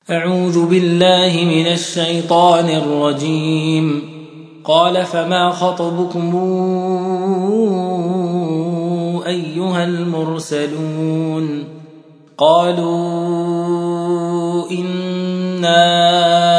أعوذ بالله من الشيطان الرجيم. قال فما خطبكم أيها المرسلون؟ قالوا إنا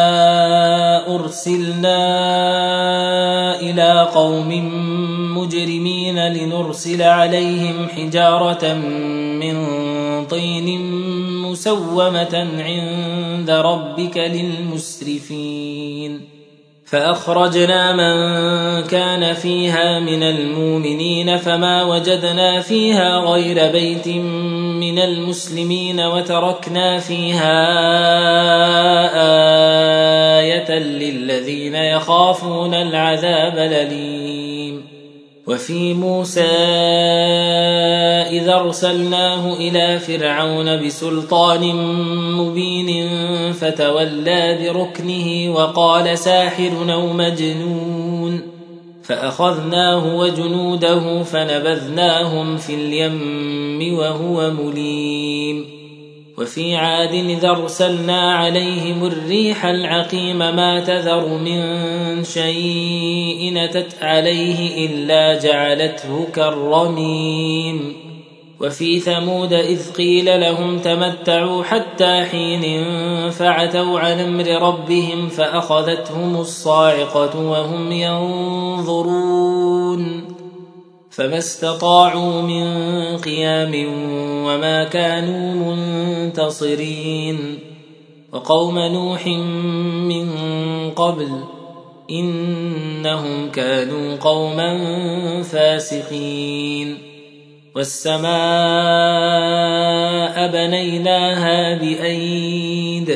أرسلنا إلى قوم مجرمين لنرسل عليهم حجارة من طين مسومة عند ربك للمسرفين. فأخرجنا من كان فيها من المؤمنين فما وجدنا فيها غير بيت من المسلمين وتركنا فيها آية للذين يخافون العذاب الأليم. وفي موسى إذا أرسلناه إلى فرعون بسلطان مبين فتولى بركنه وقال ساحر أو مجنون، فأخذناه وجنوده فنبذناهم في اليم وهو مليم. وفي عاد إذا أرسلنا عليهم الريح العقيم ما تذر من شيء أتت عليه إلا جعلته كالرميم. وفي ثمود إذ قيل لهم تمتعوا حتى حين فعتوا عن أمر ربهم فأخذتهم الصاعقة وهم ينظرون فما استطاعوا من قيام وما كانوا منتصرين. وقوم نوح من قبل إنهم كانوا قوما فاسقين. والسماء بنيناها بأيد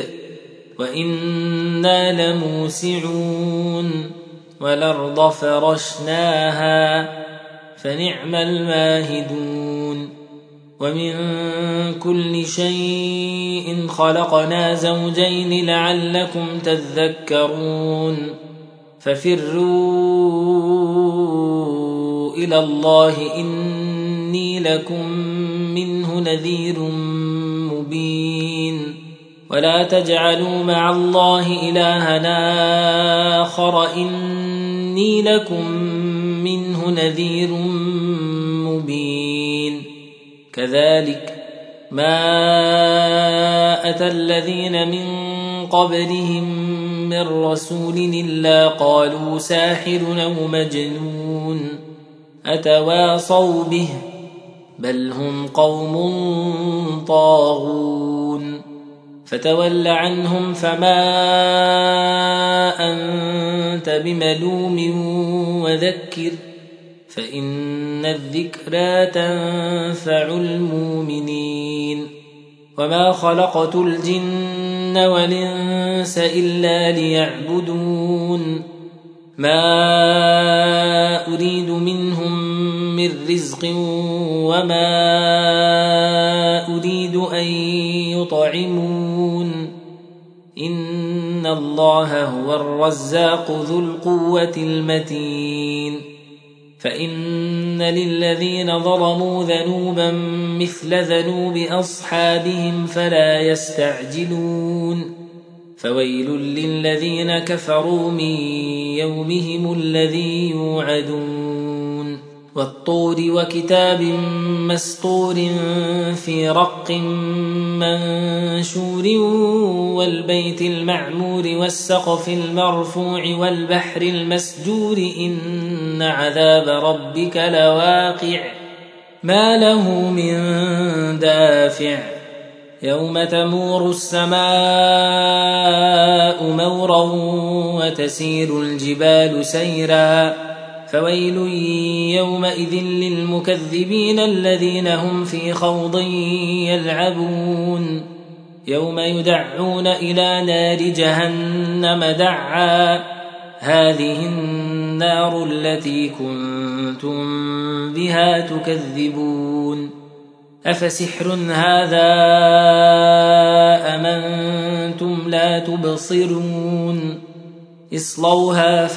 وإنا لموسعون والأرض فرشناها فنعم الماهدون. ومن كل شيء خلقنا زوجين لعلكم تذكرون. ففروا إلى الله إني لكم منه نذير مبين. ولا تجعلوا مع الله إلها آخر إني لكم منه نذير مبين. كذلك ما أتى الذين من قبلهم من رسول إلا قالوا ساحر أو مجنون أتواصوا به بل هم قوم طاغون. فتول عنهم فما أنت بملوم وذكر فإن الذكرى تنفع المؤمنين. وما خلقت الجن والإنس إلا ليعبدون ما أريد منهم من رزق وما أريد أن يطعمون إن الله هو الرزاق ذو القوة المتين. فإن للذين ظلموا ذنوبا مثل ذنوب أصحابهم فلا يستعجلون. فويل للذين كفروا من يومهم الذي يوعدون. والطور وكتاب مسطور في رق منشور والبيت المعمور والسقف المرفوع والبحر المسجور إن عذاب ربك لواقع ما له من دافع. يوم تمور السماء مورا وتسير الجبال سيرا فويل يومئذ للمكذبين الذين هم في خوض يلعبون. يوم يدعون إلى نار جهنم دعا هذه النار التي كنتم بها تكذبون. أفسحر هذا أم أنتم لا تبصرون. اصلوها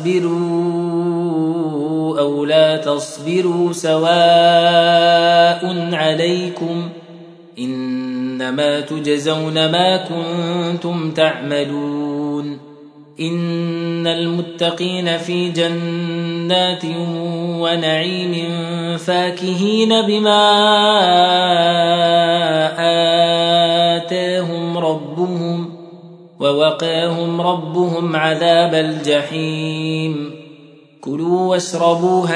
فاصبروا أو لا تصبروا سواء عليكم إنما تجزون ما كنتم تعملون إن المتقين في جنات ونعيم فاكهين بما آتاهم ربهم ووقاهم ربهم عذاب الجحيم كلوا واشربوا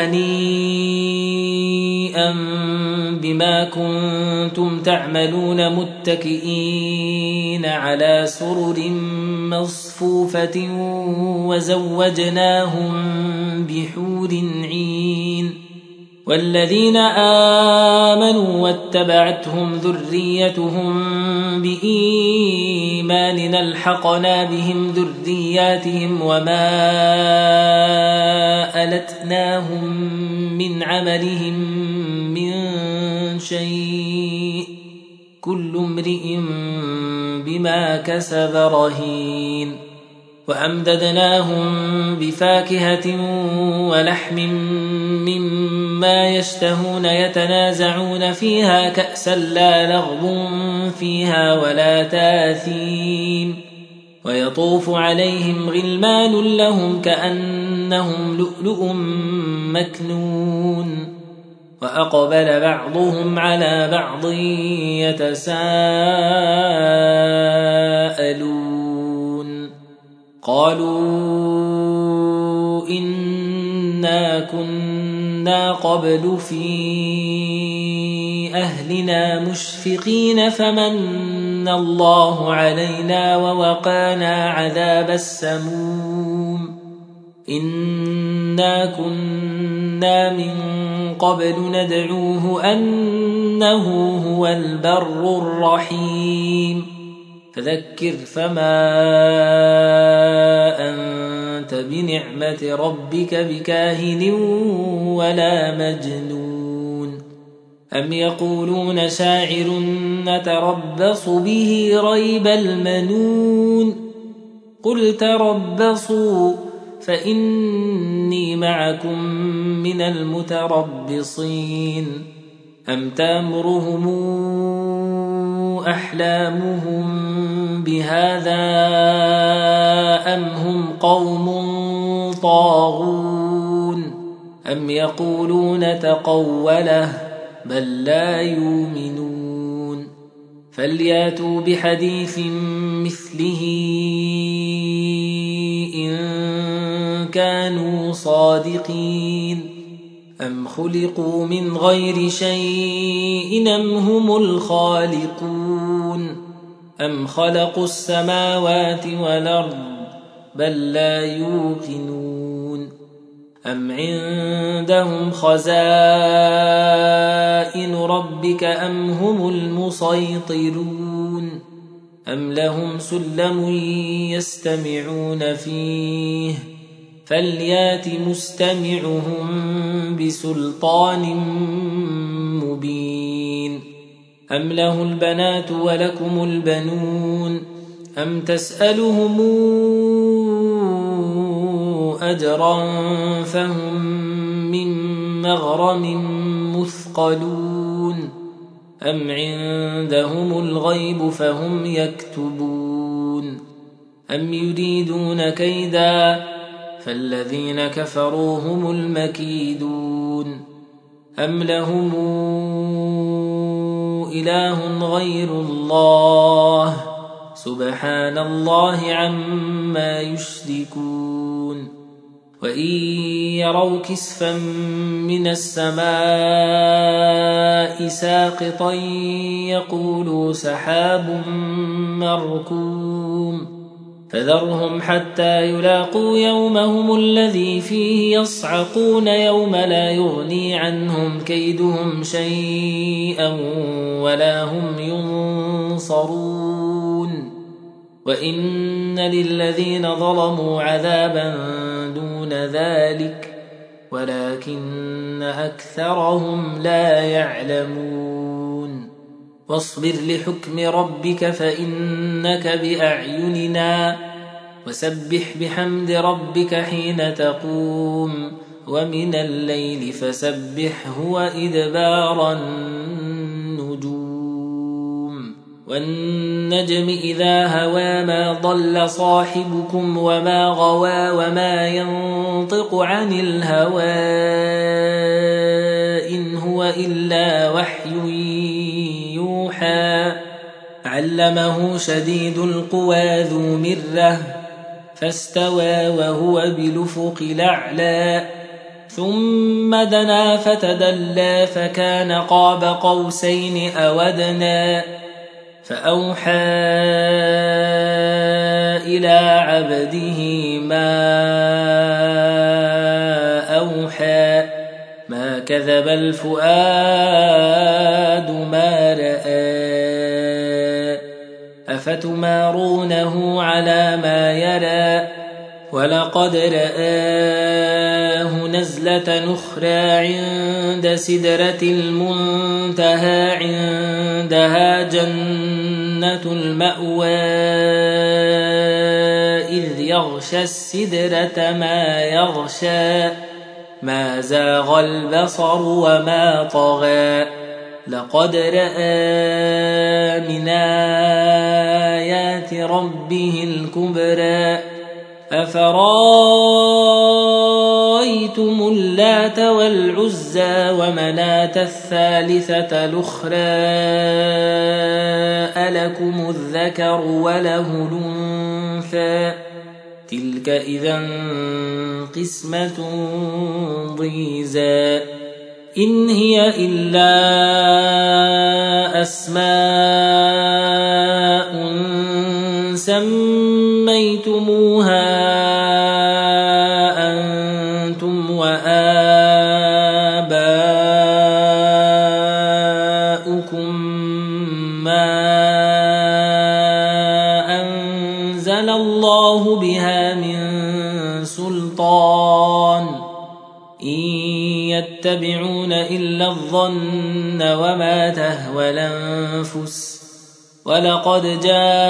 هنيئا بما كنتم تعملون متكئين على سرر مصفوفة وزوجناهم بحور عين والذين آمنوا واتبعتهم ذريتهم بإيمان ألحقنا بهم ذرياتهم وما ألتناهم من عملهم من شيء كل امرئ بما كسب رهين وأمددناهم بفاكهة ولحم مما يشتهون يتنازعون فيها كأسا لا لغب فيها ولا تاثيم ويطوف عليهم غلمان لهم كأنهم لؤلؤ مكنون وأقبل بعضهم على بعض يتساءلون قالوا إنا كنا قبل في أهلنا مشفقين فمن الله علينا ووقانا عذاب السموم إنا كنا من قبل ندعوه أنه هو البر الرحيم فذكر فما أنت بنعمة ربك بكاهن ولا مجنون أم يقولون شاعر نتربص به ريب المنون قل تربصوا فإني معكم من المتربصين أم تأمرهم أحلامهم بهذا أم هم قوم طاغون أم يقولون تقوله بل لا يؤمنون فلياتوا بحديث مثله إن كانوا صادقين أم خلقوا من غير شيء أم هم الخالقون أم خلقوا السماوات والأرض بل لا يوقنون أم عندهم خزائن ربك أم هم المسيطرون أم لهم سلم يستمعون فيه فليات مستمعهم بسلطان مبين أم له البنات ولكم البنون أم تسألهم أجرا فهم من مغرم مثقلون أم عندهم الغيب فهم يكتبون أم يريدون كيدا فالذين كفروا هم المكيدون أم لهم إله غير الله سبحان الله عما يشركون وإن يروا كسفا من السماء ساقطا يقولوا سحاب مركوم فذرهم حتى يلاقوا يومهم الذي فيه يصعقون يوم لا يغني عنهم كيدهم شيئا ولا هم ينصرون وإن للذين ظلموا عذابا دون ذلك ولكن أكثرهم لا يعلمون واصبر لحكم ربك فإنك بأعيننا وسبح بحمد ربك حين تقوم ومن الليل فسبحه وإدبار النجوم والنجم إذا هوى ما ضل صاحبكم وما غوى وما ينطق عن الهوى إن هو إلا وحي يوحى علمه شديد القوى ذو مرة فاستوى وهو بالأفق الأعلى ثم دنا فتدلى فكان قاب قوسين أو أدنى فأوحى إلى عبده ما أوحى ما كذب الفؤاد ما رأى أفتمارونه على ما يرى ولقد رآه نزلة أخرى عند سدرة المنتهى عندها جنة المأوى إذ يغشى السدرة ما يغشى ما زاغ البصر وما طغى لقد رأى من آيات ربه الكبرى أفرأيتم اللات والعزى ومناة الثالثة الأخرى ألكم الذكر وله الأنثى تلك إذا قسمة ضيزى إن هي إلا أسماء سميتموها أنتم وآباؤكم ما أنزل الله بها من سلطان إن يتبعون إلا الظن وما تهوى الأنفس ولقد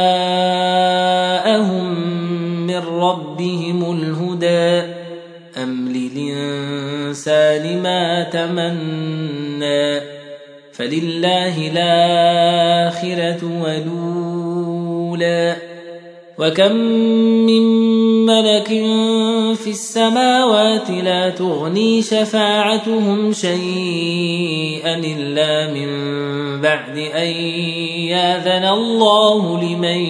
جاءهم من ربهم الهدى أم للإنسان ما تمنى فلله الآخرة والأولى وكم من ملك في السماوات لا تغني شفاعتهم شيئا إلا من بعد أن يأذن الله لمن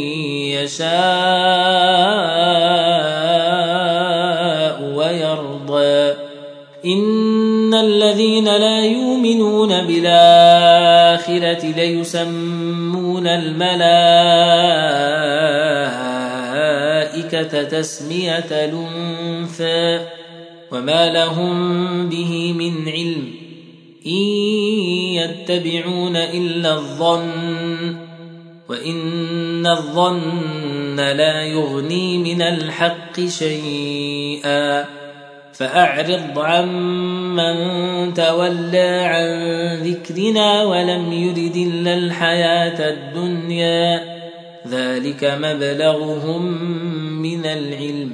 يشاء ويرضى إن الذين لا يؤمنون بالآخرة ليسمون الملائكة تسمية الأنثى وما لهم به من علم إن يتبعون إلا الظن وإن الظن لا يغني من الحق شيئا فأعرض عمن تولى عن ذكرنا ولم يرد إلا الحياة الدنيا ذلك مبلغهم من العلم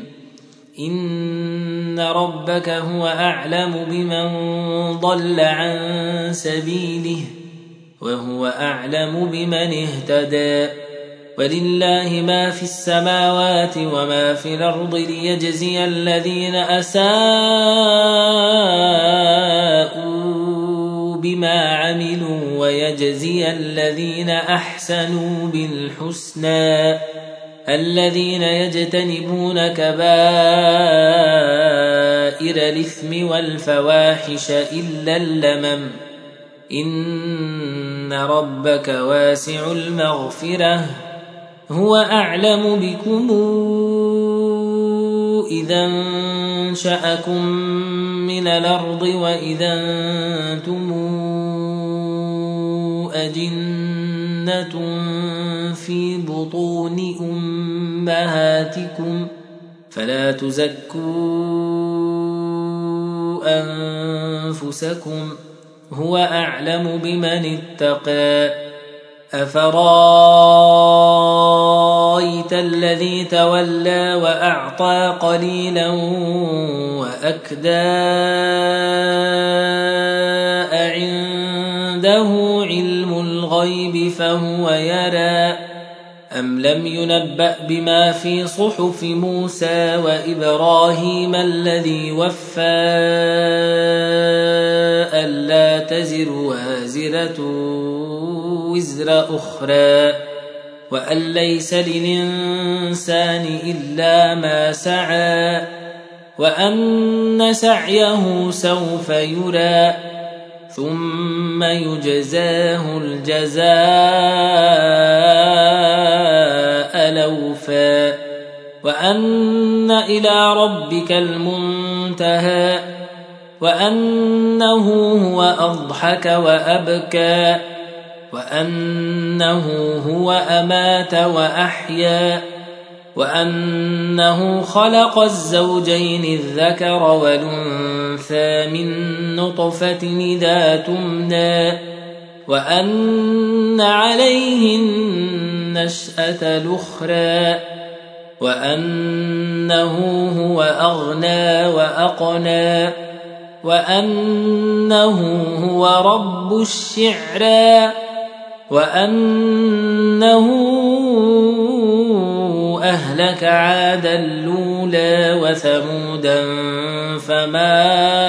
إن ربك هو أعلم بمن ضل عن سبيله وهو أعلم بمن اهتدى ولله ما في السماوات وما في الأرض ليجزي الذين أساءوا بما عملوا ويجزي الذين أحسنوا بالحسنى الذين يجتنبون كبائر الإثم والفواحش إلا اللمم إن ربك واسع المغفرة هو أعلم بكم إذا أنشأكم من الأرض وإذا أنتم أجنة في بطون أمهاتكم فلا تزكوا أنفسكم هو أعلم بمن اتقى أفرايت الذي تولى وأعطى قليلا وأكدى أعنده علم الغيب فهو يرى أم لم ينبأ بما في صحف موسى وإبراهيم الذي وفى ألا تزر وازرة وزر أخرى وأن ليس للإنسان إلا ما سعى وأن سعيه سوف يرى ثم يجزاه الجزاء الأوفى وأن إلى ربك المنتهى وأنه هو أضحك وأبكى وأنه هو أمات وأحيا وأنه خلق الزوجين الذكر والأنثى من نطفة إذا تمنى وأن عليه النشأة الأخرى وأنه هو أغنى وأقنى وأنه هو رب الشعرى وأنه أهلك عادا الأولى وثمودا فما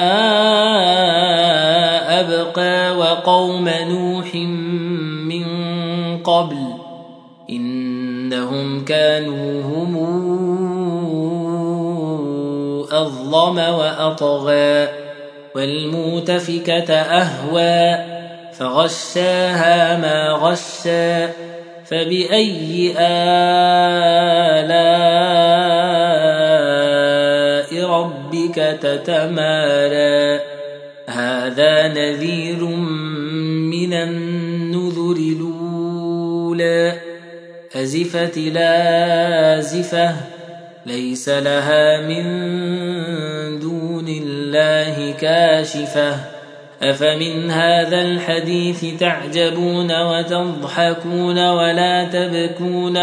أبقى وقوم نوح من قبل إنهم كانوا هم أظلم وأطغى والمؤتفكة أهوى فغشاها ما غشى فبأي آلاء ربك تتمارى هذا نذير من النذر الأولى أزفت لازفة ليس لها من دون الله كاشفة أفمن هذا الحديث تعجبون وتضحكون ولا تبكون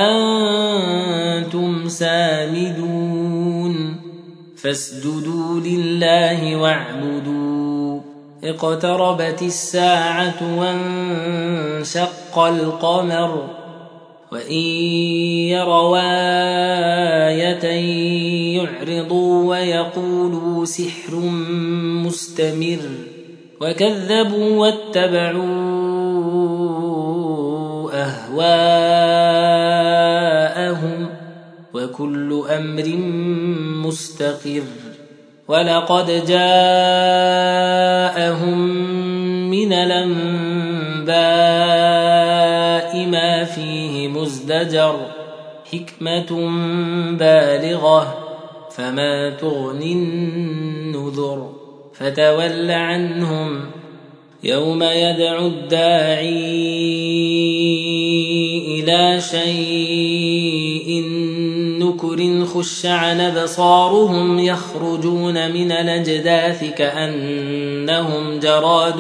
وأنتم سامدون فاسجدوا لله واعبدوا اقتربت الساعة وانشق القمر وإن يروا آية يعرضوا ويقولوا سحر مستمر وكذبوا واتبعوا أهواءهم وكل أمر مستقر ولقد جاءهم من الأنباء ما فيه مزدجر حكمة بالغة فما تغني النذر فتول عنهم يوم يدعو الداعي إلى شيء نكر خش عن أبصارهم يخرجون من الأجداث كأنهم جراد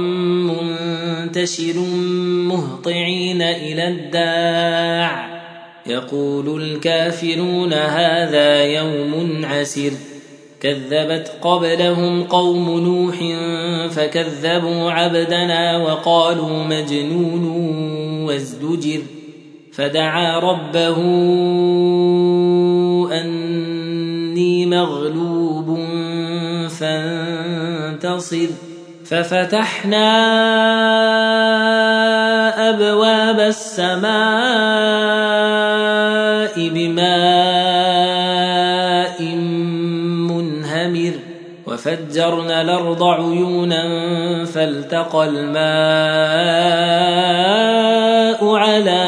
منتشر مهطعين إلى الداع يقول الكافرون هذا يوم عسر كذبت قبلهم قوم نوح فكذبوا عبدنا وقالوا مجنون وازدجر فدعا ربه أني مغلوب فانتصر ففتحنا أبواب السماء بماء منهمر وفجرنا الأرض عيونا فالتقى الماء على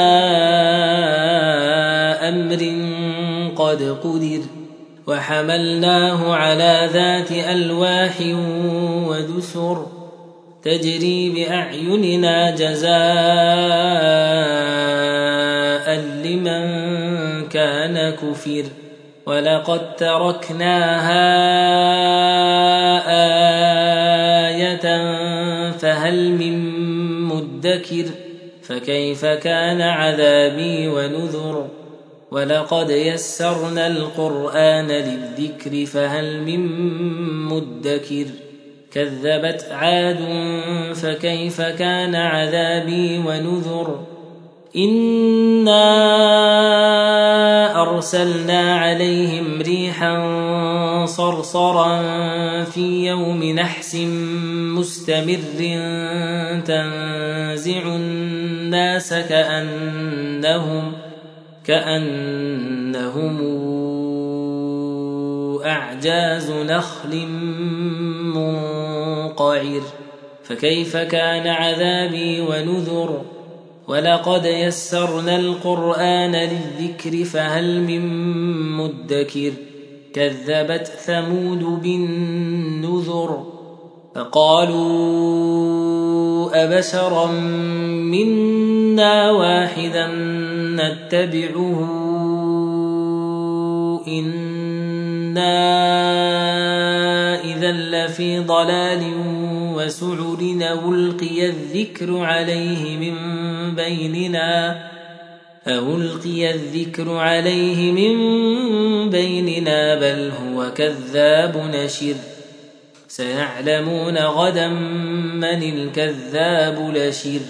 أمر قد قدر وحملناه على ذات ألواح ودسر تجري بأعيننا جزاء لمن كان كفر ولقد تركناها آية فهل من مدكر فكيف كان عذابي ونذر ولقد يسرنا القرآن للذكر فهل من مدكر كذبت عاد فكيف كان عذابي ونذر إنا أرسلنا عليهم ريحا صرصرا في يوم نحس مستمر تنزع الناس كأنهم أعجاز نخل منقعر فكيف كان عذابي ونذر ولقد يسرنا القرآن للذكر فهل من مدكر كذبت ثمود بالنذر فقالوا أبشرا منا واحدا نتبعه إنا إذا لفي ضلال وسعر ألقي الذكر عليه من بيننا بل هو كذاب نشر سيعلمون غدا من الكذاب لشر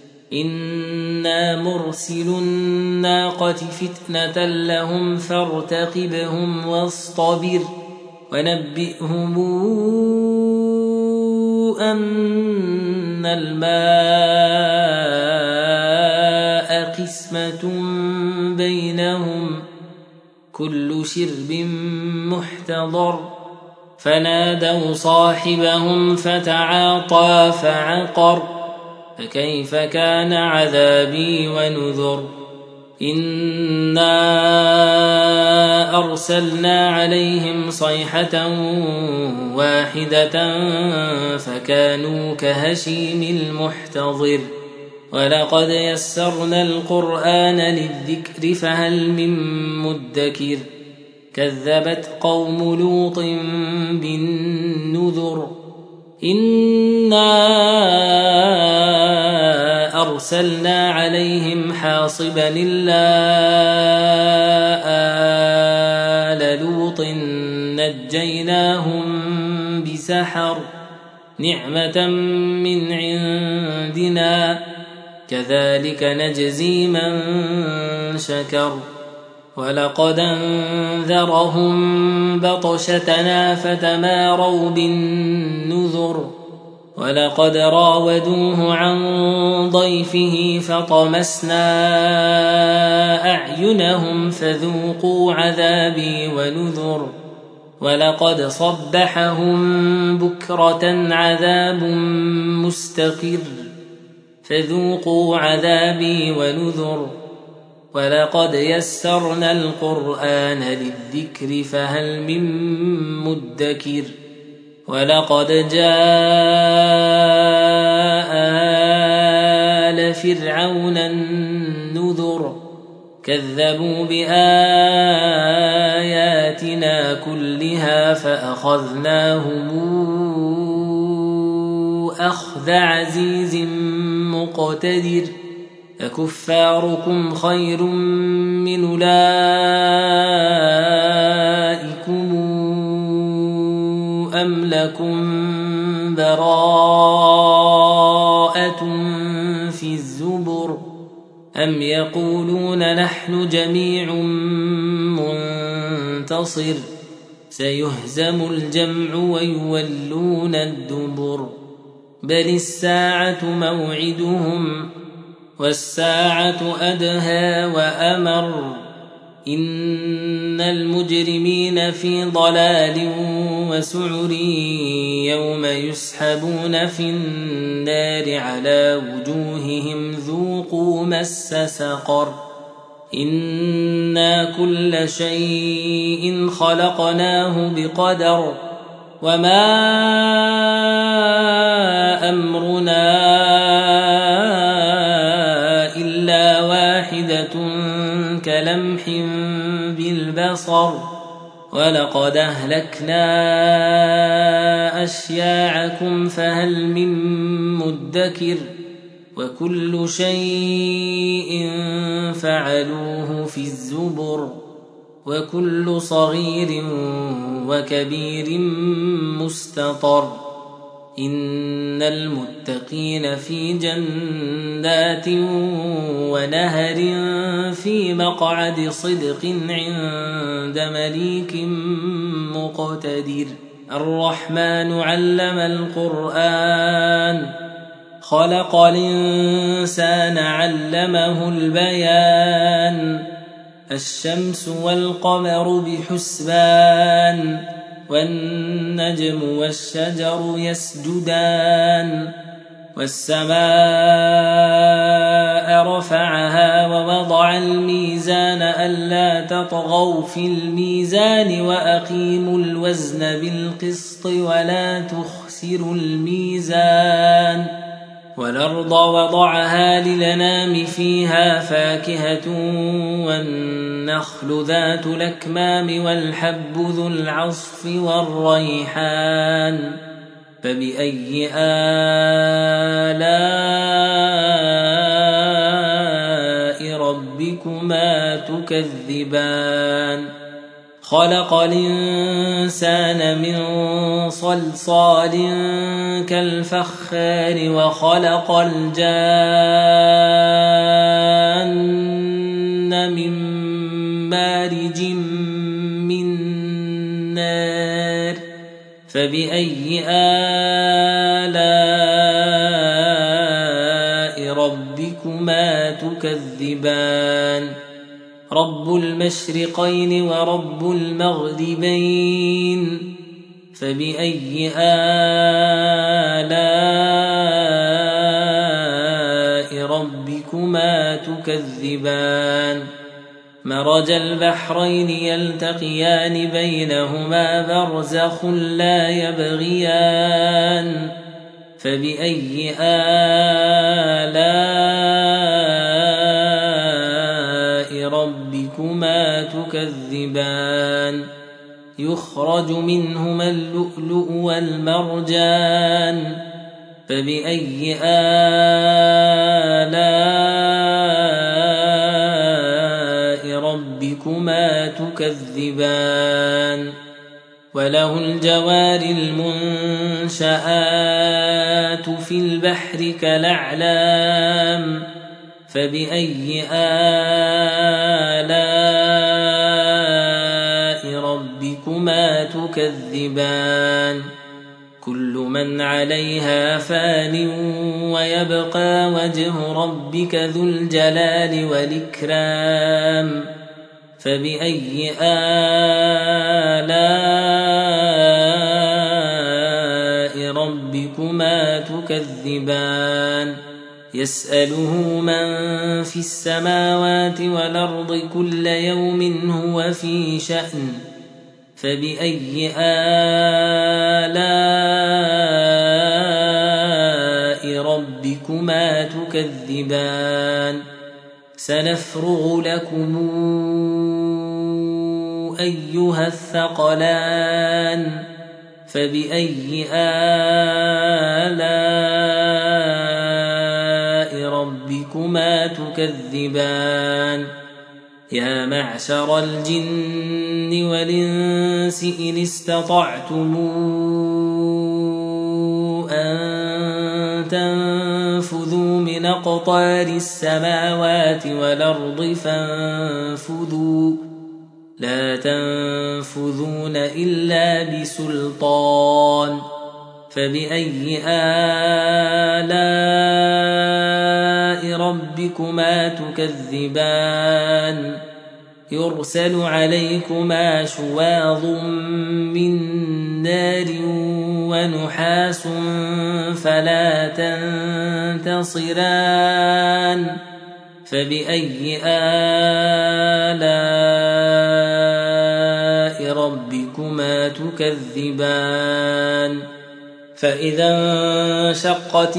إنا مرسل الناقة فتنة لهم فارتقبهم واصطبر ونبئهم أن الماء قسمة بينهم كل شرب محتضر فنادوا صاحبهم فتعاطى فعقر فكيف كان عذابي ونذر إنا أرسلنا عليهم صيحة واحدة فكانوا كهشيم المحتضر ولقد يسرنا القرآن للذكر فهل من مدكر كذبت قوم لوط بالنذر إنا أرسلنا عليهم حاصبا إلا آل لوط نجيناهم بسحر نعمة من عندنا كذلك نجزي من شكر ولقد أنذرهم بطشتنا فتماروا بالنذر ولقد راودوه عن ضيفه فطمسنا أعينهم فذوقوا عذابي ونذر ولقد صبحهم بكرة عذاب مستقر فذوقوا عذابي ونذر ولقد يسرنا القرآن للذكر فهل من مدكر ولقد جاء آل فرعون النذر كذبوا بآياتنا كلها فأخذناهم أخذ عزيز مقتدر أكفاركم خير من أولئكم أم لكم براءة في الزبر أم يقولون نحن جميع منتصر سيهزم الجمع ويولون الدبر بل الساعة موعدهم والساعة أدهى وأمر إن المجرمين في ضلال وسعر يوم يسحبون في النار على وجوههم ذوقوا مس سقر إنا كل شيء خلقناه بقدر وما أمرنا إلا واحدة كلمح بالبصر ولقد أهلكنا أشياعكم فهل من مدكر وكل شيء فعلوه في الزبر وكل صغير وكبير مستطر إن المتقين في جنات ونهر في مقعد صدق عند مليك مقتدر. الرحمن علم القرآن خلق الإنسان علمه البيان. الشمس والقمر بحسبان والنجم والشجر يسجدان. والسماء رفعها ووضع الميزان ألا تطغوا في الميزان وأقيموا الوزن بالقسط ولا تخسروا الميزان. والأرض وضعها للأنام فيها فاكهة والنخل ذات الأكمام والحب ذو العصف والريحان. فبأي آلاء ربكما تكذبان؟ خلق الإنسان من صلصال كالفخار وخلق الجان من مارج من نار. فبأي آلاء ربكما تكذبان؟ رب المشرقين ورب المغربين. فبأي آلاء ربكما تكذبان؟ مرج البحرين يلتقيان بينهما برزخ لا يبغيان. فبأي آلاء ربكما تكذبان؟ يخرج منهما اللؤلؤ والمرجان. فبأي آلاء ربكما تكذبان؟ وله الجوار المنشآت في البحر كالأعلام. فبأي آلاء ربكما تكذبان؟ كل من عليها فان ويبقى وجه ربك ذو الجلال والإكرام. فبأي آلاء ربكما تكذبان؟ يسأله من في السماوات والأرض كل يوم هو في شأن. فبأي آلاء ربكما تكذبان؟ سنفرغ لكم أيها الثقلان. فبأي آلاء ربكما تكذبان؟ يا معشر الجن والإنس إن استطعتم أن تنفذوا من أقطار السماوات والأرض فانفذوا لا تنفذون إلا بسلطان. فبأي آلاء ربكما تكذبان؟ يرسل عليكما شواظ من نار ونحاس فلا تنتصران. فبأي آلاء ربكما تكذبان؟ فإذا انشقت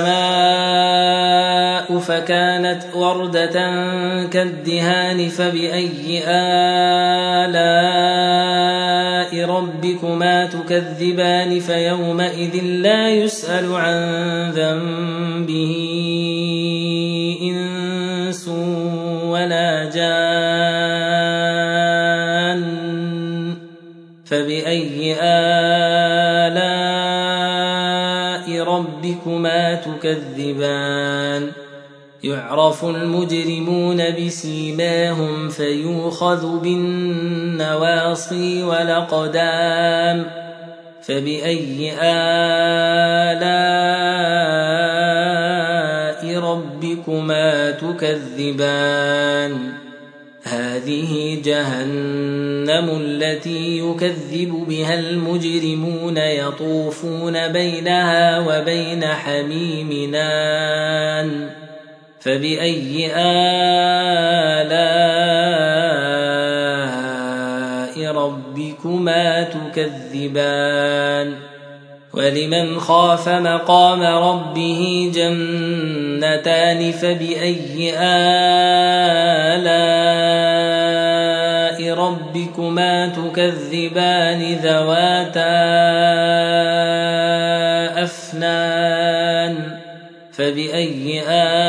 السماء فكانت وردة كالدهان. فبأي آلاء ربكما تكذبان؟ فيومئذ لا يسأل عن ذنبه إنس ولا جان. فبأي آلاء ربكما تكذبان يعرف المجرمون بسيماهم فيؤخذ بالنواصي والأقدام فبأي آلاء ربكما تكذبان هذه جهنم التي يكذب بها المجرمون يطوفون بينها وبين حميم آن فبأي آلاء ربكما تكذبان ولمن خاف مقام ربه جنتان فبأي آلاء ربكما تكذبان ذواتا أفنان فبأي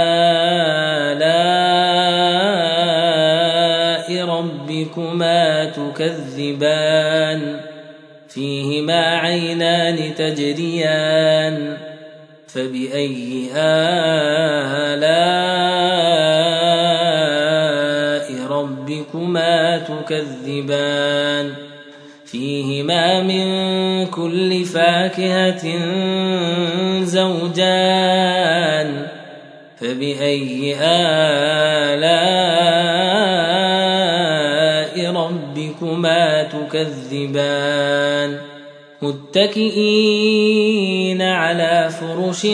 آلاء ربكما تكذبان فيهما عينان تجريان فبأي آلاء ربكما تكذبان فيهما من كل فاكهة زوجان فبأي آلاء ربكما تكذبان متكئين على فرش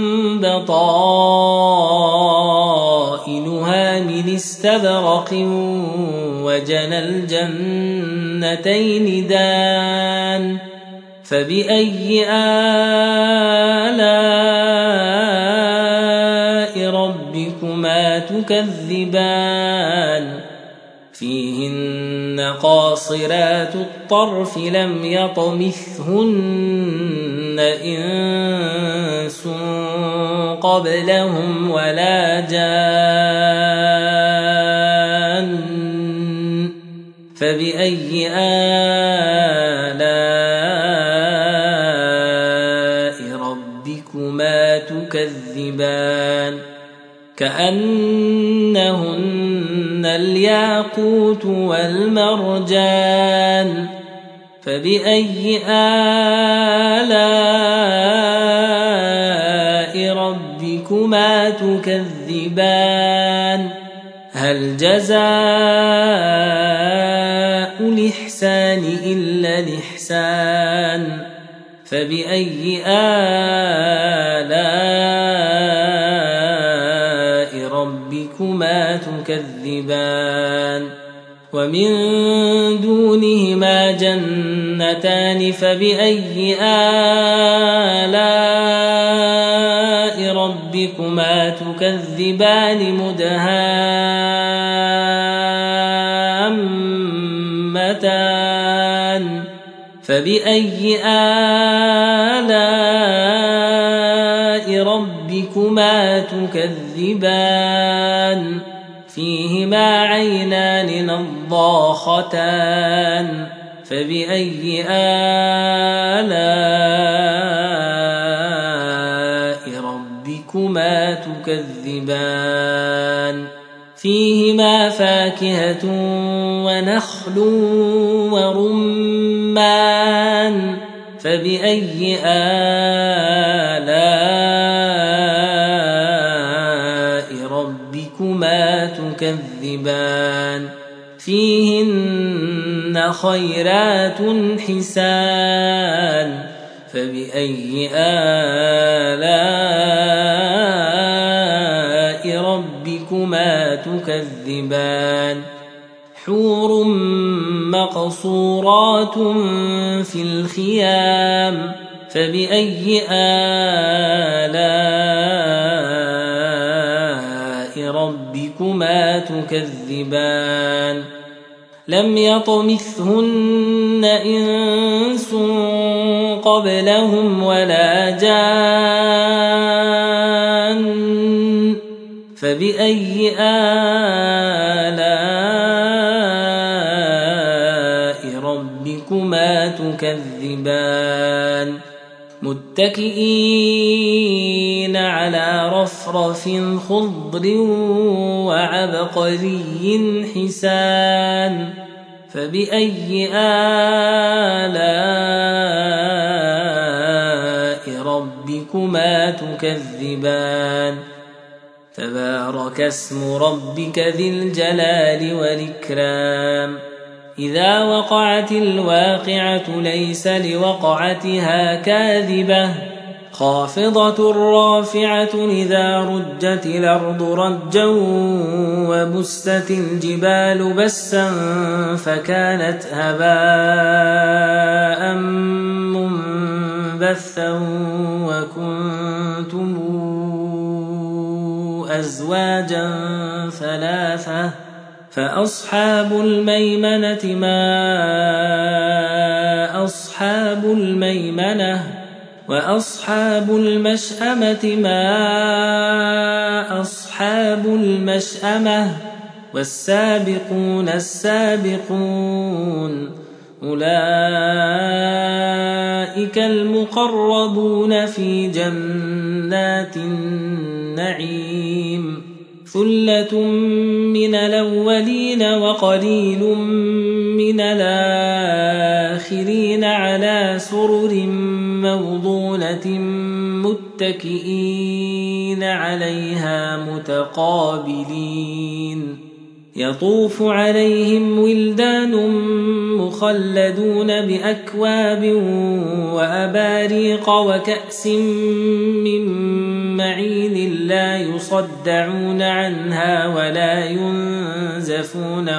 بطائنها من استبرق وجنى الجنتين دان فبأي آلاء ربكما تكذبان فيهن قاصرات الطرف لم يطمثهن إنس قبلهم ولا جان فبأي آلاء ربكما تكذبان كأنهن الياقوت والمرجان فبأي آلاء ربكما تكذبان هل جزاء الإحسان إلا الإحسان فبأي آلاء ربكما تكذبان ومن دونهما جنتان فبأي آلاء ربكما تكذبان مدهامتان فبأي آلاء ربكما تكذبان فيهما عينان نضاختان فبأي آلاء ربكما تكذبان فيهما فاكهة ونخل ورمان فبأي آلاء ربكما تكذبان فيهن خيرات حسان فبأي آلاء ربكما تكذبان حور مقصورات في الخيام فبأي آلاء ربكما تكذبان لم يطمثهن إنس قبلهم ولا جان فبأي آلاء ربكما تكذبان متكئين على رفرف خضر وعبقري حسان فبأي آلاء ربكما تكذبان تبارك اسم ربك ذي الجلال والإكرام إذا وقعت الواقعة ليس لوقعتها كاذبة خافضة رافعة إذا رجت الأرض رجا وبست الجبال بسا فكانت هباء منبثا وكنتم أزواجا ثلاثة فأصحاب الميمنة ما أصحاب الميمنة وأصحاب المشأمة ما أصحاب المشأمة والسابقون السابقون أولئك المقربون في جنات النعيم ثلة من الأولين وقليل من الآخرين على سرر موضونة متكئين عليها متقابلين يطوف عليهم ولدان مخلدون بأكواب وأباريق وكأس من معين لا يصدعون عنها ولا ينزفون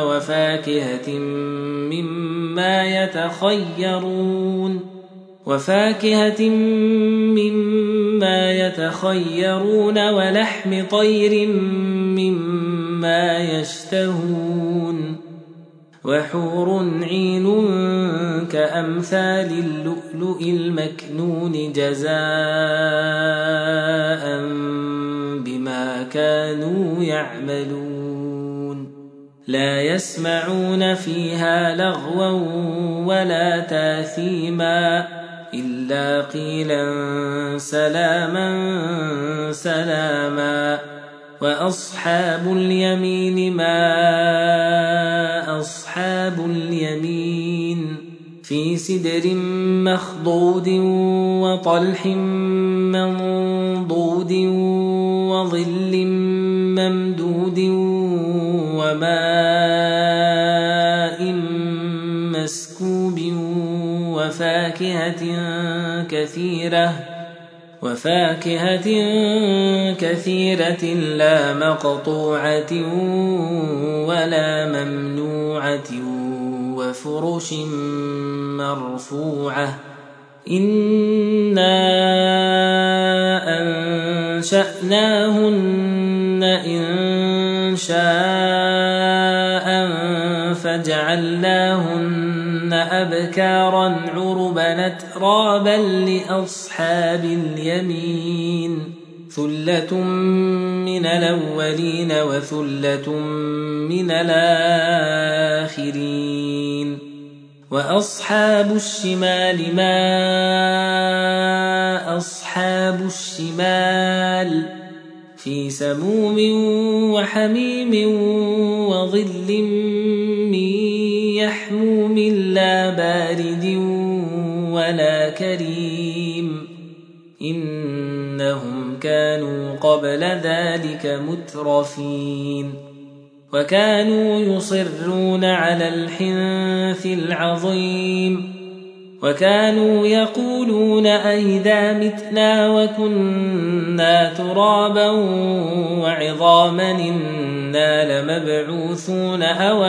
وفاكهة مما يتخيرون ولحم طير مما يشتهون وحور عين كأمثال اللؤلؤ المكنون جزاء بما كانوا يعملون لا يسمعون فيها لغوا ولا تاثيما إلا قيلا سلاما سلاما وأصحاب اليمين ما أصحاب اليمين في سدر مخضود وطلح منضود وظل ممدود وماء مسكوب وفاكهة كثيرة لا مقطوعة ولا ممنوعة وفرش مرفوعة إنا أنشأناهن إن شاء فجعلناهن أبكارا عربا أترابا لأصحاب اليمين ثلة من الأولين وثلة من الآخرين وأصحاب الشمال ما أصحاب الشمال في سموم وحميم وظل من يحموم لا بارد ولا كريم إنهم كانوا قبل ذلك مترفين وكانوا يصرون على الحنث العظيم وكانوا يقولون أئذا متنا وكنا ترابا وعظاما إنا لمبعوثون أو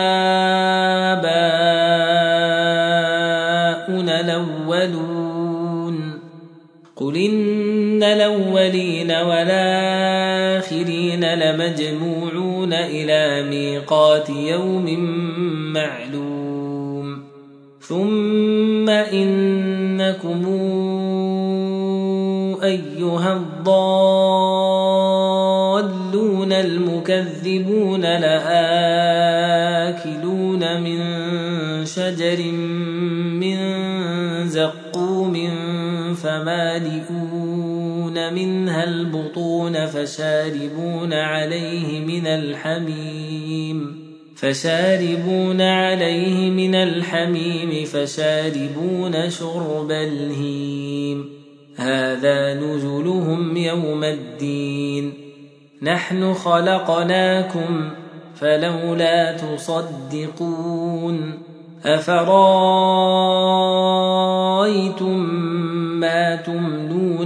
آباؤنا الأولون قل إن الأولين والآخرين لمجموعون إلى ميقات يوم معلوم ثم إنكم أيها الضالون المكذبون لآكلون من شجر من زقوم فمالئون منها البطون فشاربون عليه من الحميم فشاربون شرب الهيم هذا نزلهم يوم الدين نحن خلقناكم فلولا تصدقون أفرأيتم ما تمنون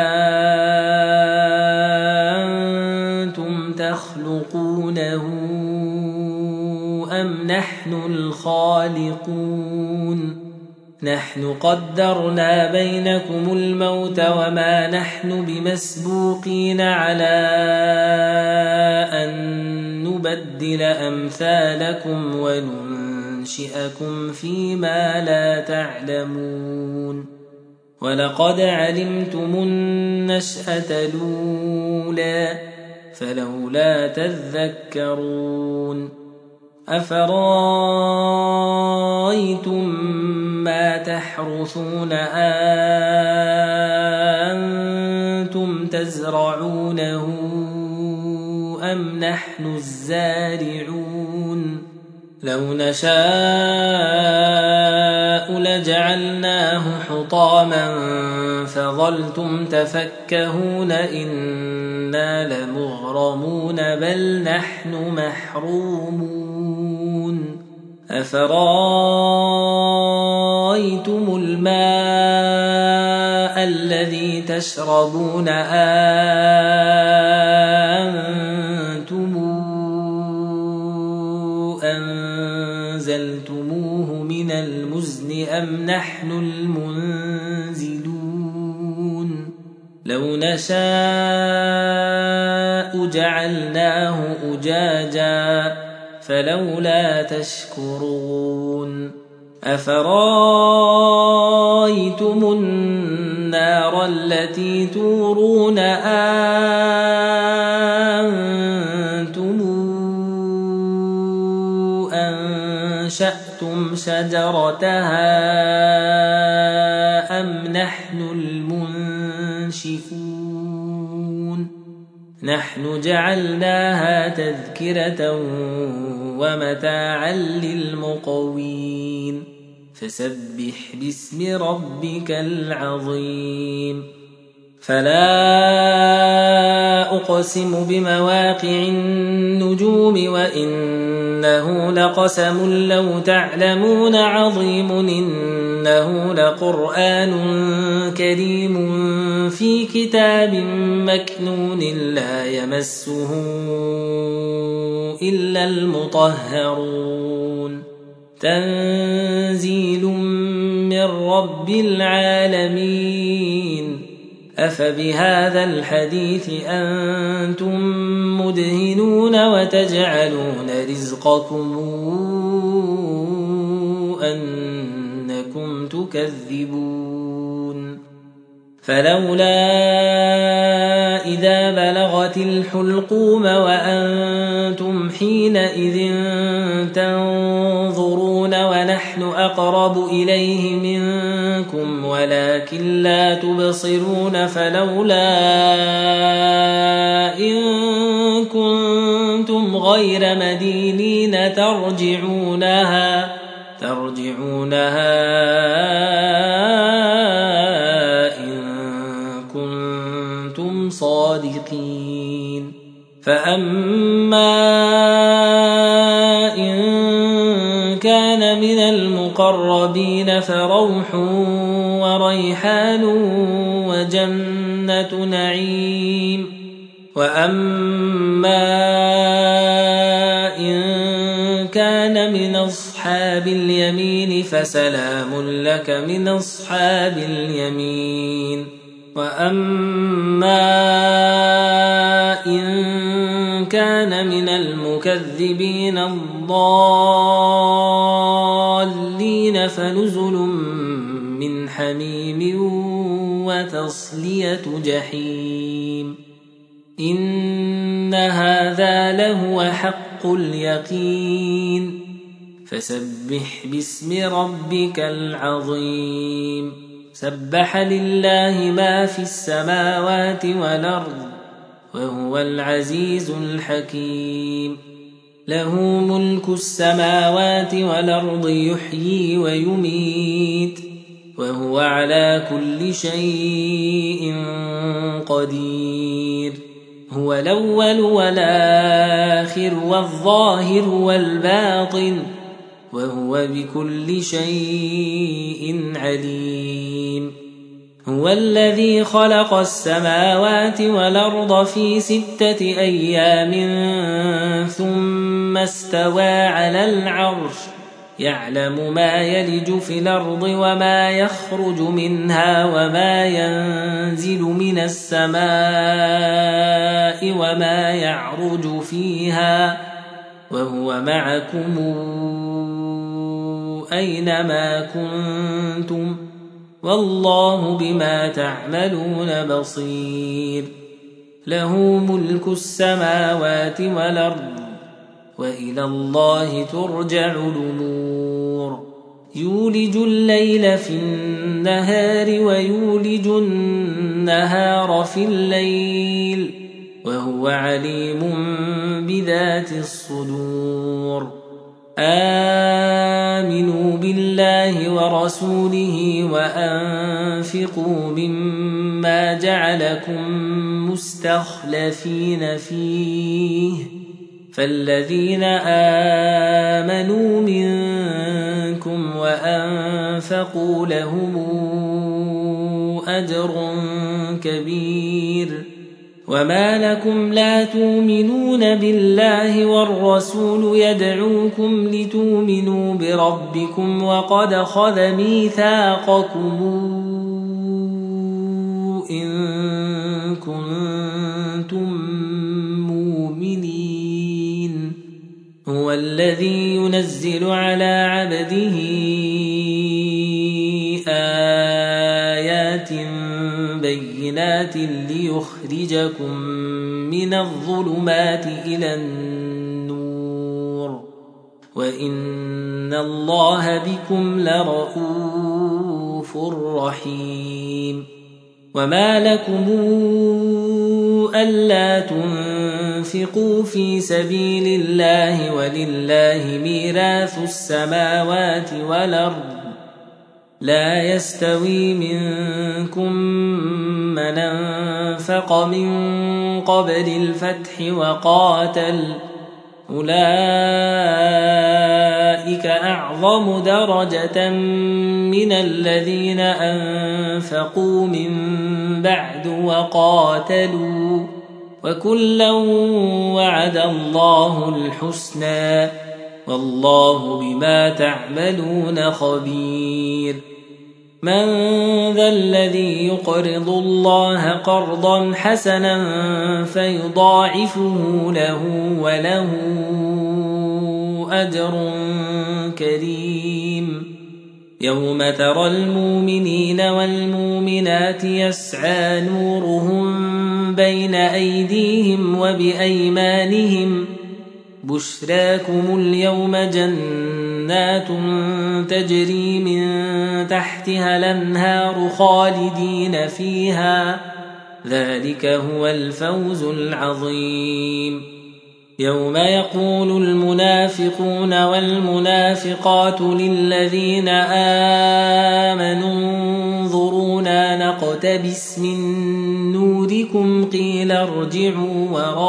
أأنتم تخلقونه أم نحن الخالقون نحن قدرنا بينكم الموت وما نحن بمسبوقين على أن نبدل أمثالكم وننشئكم فيما لا تعلمون ولقد علمتم النشأة الأولى فلولا تذكرون أفرأيتم ما تحرثون أأنتم تزرعونه أم نحن الزارعون لو نشاء لجعلناه حطاما فظلتم تفكهون إنا لمغرمون بل نحن محرومون أفرأيتم الماء الذي تشربون أأنتم أنزلتموه من المزن أم نحن المنزلون لو نشاء جعلناه أجاجا فلولا تشكرون أفرأيتم النار التي تورون أأنتم أنشأتم شجرتها أم نحن المنشئون نحن جعلناها تذكرة ومتاعا للمقوين فسبح باسم ربك العظيم فلا أقسم بمواقع النجوم وإنه لقسم لو تعلمون عظيم إنه لقرآن كريم في كتاب مكنون لا يمسه إلا المطهرون تنزيل من رب العالمين أفبهذا الحديث أنتم مدهنون وتجعلون رزقكم أنكم تكذبون فلولا إذا بلغت الحلقوم وأنتم حينئذ تنظرون ونحن أقرب إليه منكم ولكن لا تبصرون فلولا إن كنتم غير مدينين ترجعونها صادقين فأما إن كان من المقربين فروح وريحان وجنة نعيم وأما إن كان من أصحاب اليمين فسلام لك من أصحاب اليمين وأما إن كان من المكذبين الضالين فنزل من حميم وتصلية جحيم إن هذا لهو حق اليقين فسبح باسم ربك العظيم سبح لله ما في السماوات والأرض وهو العزيز الحكيم له ملك السماوات والأرض يحيي ويميت وهو على كل شيء قدير هو الأول والآخر والظاهر والباطن وهو بكل شيء عليم هو الذي خلق السماوات والأرض في 6 أيام ثم استوى على العرش يعلم ما يلج في الأرض وما يخرج منها وما ينزل من السماء وما يعرج فيها وهو معكم أينما كنتم والله بما تعملون بصير له ملك السماوات والأرض وإلى الله ترجع الأمور يولج الليل في النهار ويولج النهار في الليل وهو عليم بذات الصدور آمنوا بالله ورسوله وأنفقوا مما جعلكم مستخلفين فيه فالذين آمنوا منكم وأنفقوا لهم أجر كبير وما لكم لا تؤمنون بالله والرسول يدعوكم لتؤمنوا بربكم وقد خذ ميثاقكم إن كنتم مؤمنين هو الذي ينزل على عبده آيات بينات ليخرجكم من الظلمات إلى النور وإن الله بكم لرءوف رحيم وما لكم ألا تنفقوا في سبيل الله ولله ميراث السماوات والأرض لا يستوي منكم من أنفق من قبل الفتح وقاتل أولئك أعظم درجة من الذين أنفقوا من بعد وقاتلوا وكلا وعد الله الحسنى والله بما تعملون خبير من ذا الذي يقرض الله قرضا حسنا فيضاعفه له وله أجر كريم يوم ترى المؤمنين والمؤمنات يسعى نورهم بين أيديهم وبأيمانهم بشراكم اليوم جنات تجري من تحتها الأنهار خالدين فيها ذلك هو الفوز العظيم يوم يقول المنافقون والمنافقات للذين آمنوا انظرونا نقتبس من نوركم قيل ارجعوا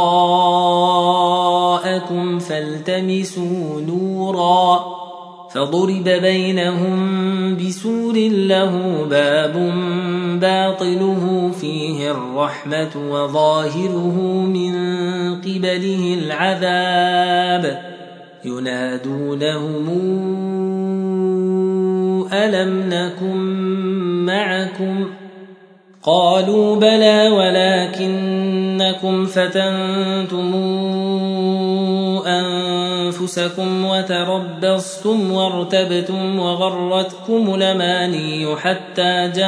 وراءكم فالتمسوا نورا فضرب بينهم بسور له باب باطنه فيه الرحمة وظاهره من قبله العذاب ينادونهم ألم نكن معكم قالوا بلى ولكنكم فتنتم أنفسكم وتربصتم وارتبتم وغرتكم الأماني حتى جاء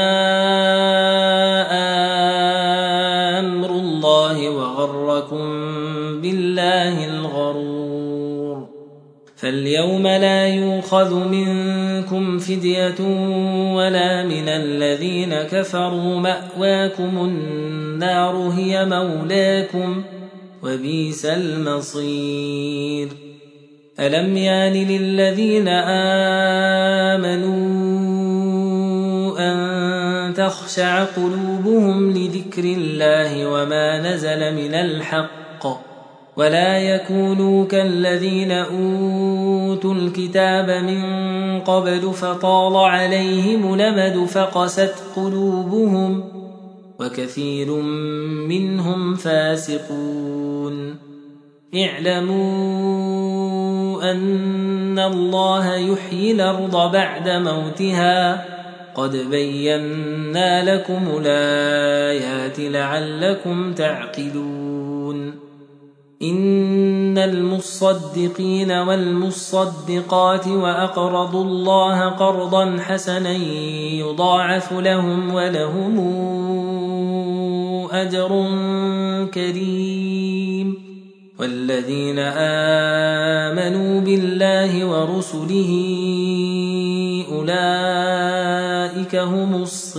أمر الله وغركم بالله الغرور فاليوم لا يؤخذ منكم فدية ولا من الذين كفروا، مأواكم النار هي مولاكم وبئس المصير. ألم يان للذين آمنوا أن تخشع قلوبهم لذكر الله وما نزل من الحق، ولا يكونوا كالذين أوتوا الكتاب من قبل فطال عليهم الأمد فقست قلوبهم وكثير منهم فاسقون. اعلموا أن الله يحيي الأرض بعد موتها، قد بينا لكم الآيات لعلكم تعقلون. إن المصدقين والمصدقات وأقرضوا الله قرضا حسنا يضاعف لهم ولهم أجر كريم. والذين آمنوا بالله ورسله أولئك هم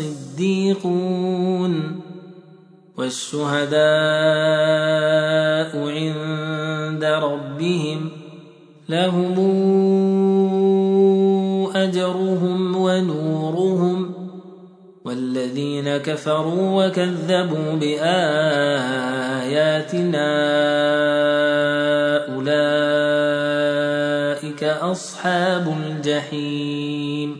الصديقون والشهداء عند ربهم لهم أجرهم ونورهم. والذين كفروا وكذبوا بآياتنا أولئك أصحاب الجحيم.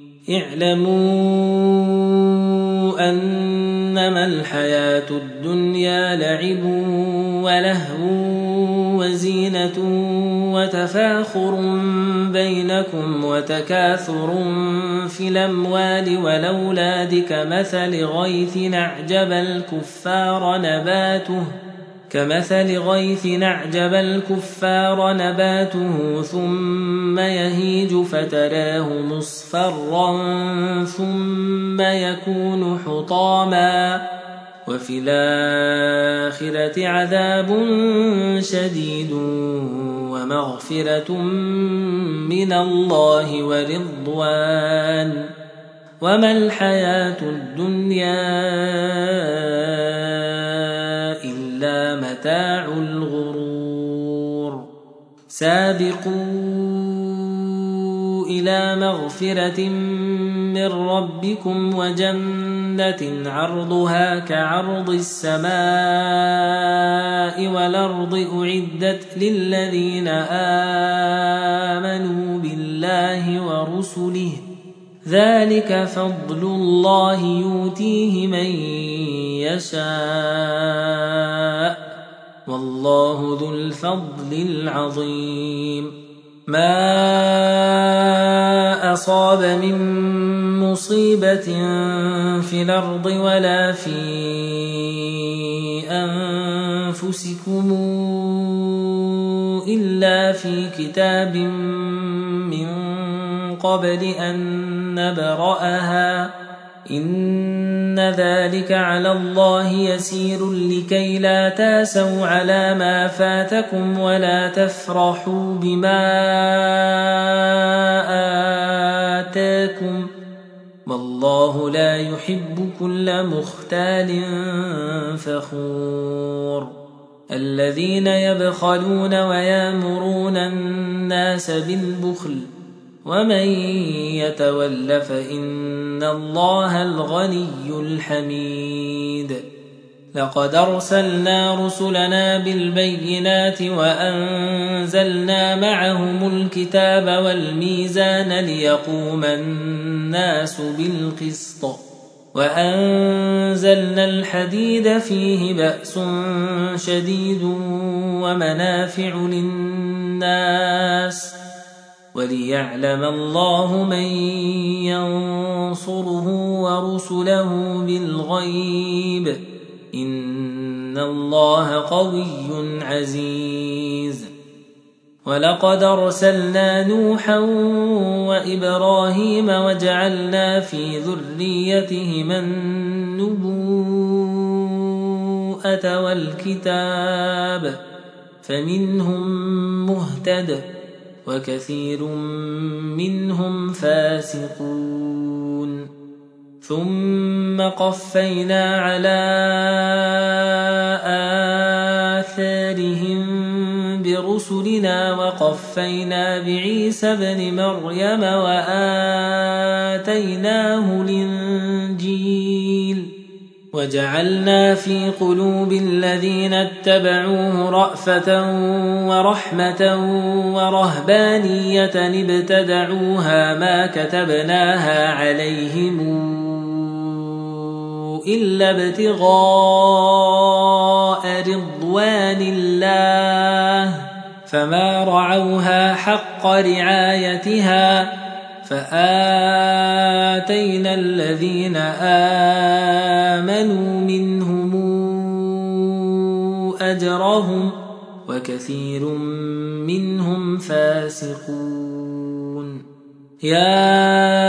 اعلموا أنما الحياة الدنيا لعب ولهو وزينة وتفاخر بينكم وتكاثر في الأموال والأولاد كمثل غيث أعجب الكفار نباته ثم يهيج فتراه مصفرا ثم يكون حطاما، وفي الآخرة عذاب شديد ومغفرة من الله ورضوان، وما الحياة الدنيا إلا متاع الغرور. سابقوا إلى مغفرة من ربكم وجنة عرضها كعرض السماء والأرض أعدت للذين آمنوا بالله ورسله، ذلك فضل الله يؤتيه من يشاء والله ذو الفضل العظيم. ما أصاب من مصيبة في الأرض ولا في أنفسكم إلا في كتاب من قبل أن نبرأها، إن ذلك على الله يسير لكي لا تاسوا على ما فاتكم ولا تفرحوا بما آتاكم، والله لا يحب كل مختال فخور. الذين يبخلون ويأمرون الناس بالبخل ومن يتول فإن الله الغني الحميد. لقد أرسلنا رسلنا بالبينات وأنزلنا معهم الكتاب والميزان ليقوم الناس بالقسط، وأنزلنا الحديد فيه بأس شديد ومنافع للناس وليعلم الله من ينصره ورسله بالغيب، إن الله قوي عزيز. ولقد أرسلنا نوحا وإبراهيم وجعلنا في ذريتهما النبوءة والكتاب، فمنهم مهتد وكثير منهم فاسقون ثم قفينا على آثارهم برسلنا وقفينا بعيسى ابن مريم وآتيناه الإنجيل وجعلنا في قلوب الذين اتبعوه رأفة ورحمة ورهبانية ابتدعوها ما كتبناها عليهم إلا ابتغاء رضوان الله فما رعوها حق رعايتها فآتينا الذين آمنوا منهم أجرهم وكثير منهم فاسقون يا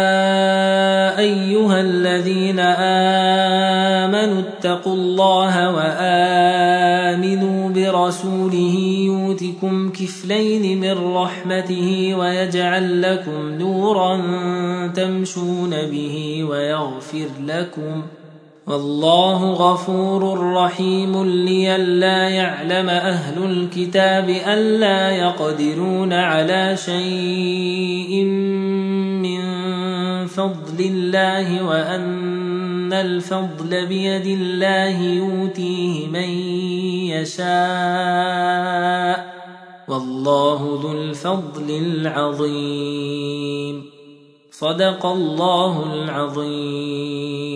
أيها الذين آمنوا اتقوا الله وآمنوا برسوله يؤتكم كفلين من رحمته ويجعل لكم نورا تمشون به ويغفر لكم والله غفور رحيم لئلا يعلم أهل الكتاب ألا يقدرون على شيء من فضل الله وأن الفضل بيد الله يؤتيه من يشاء والله ذو الفضل العظيم صدق الله العظيم.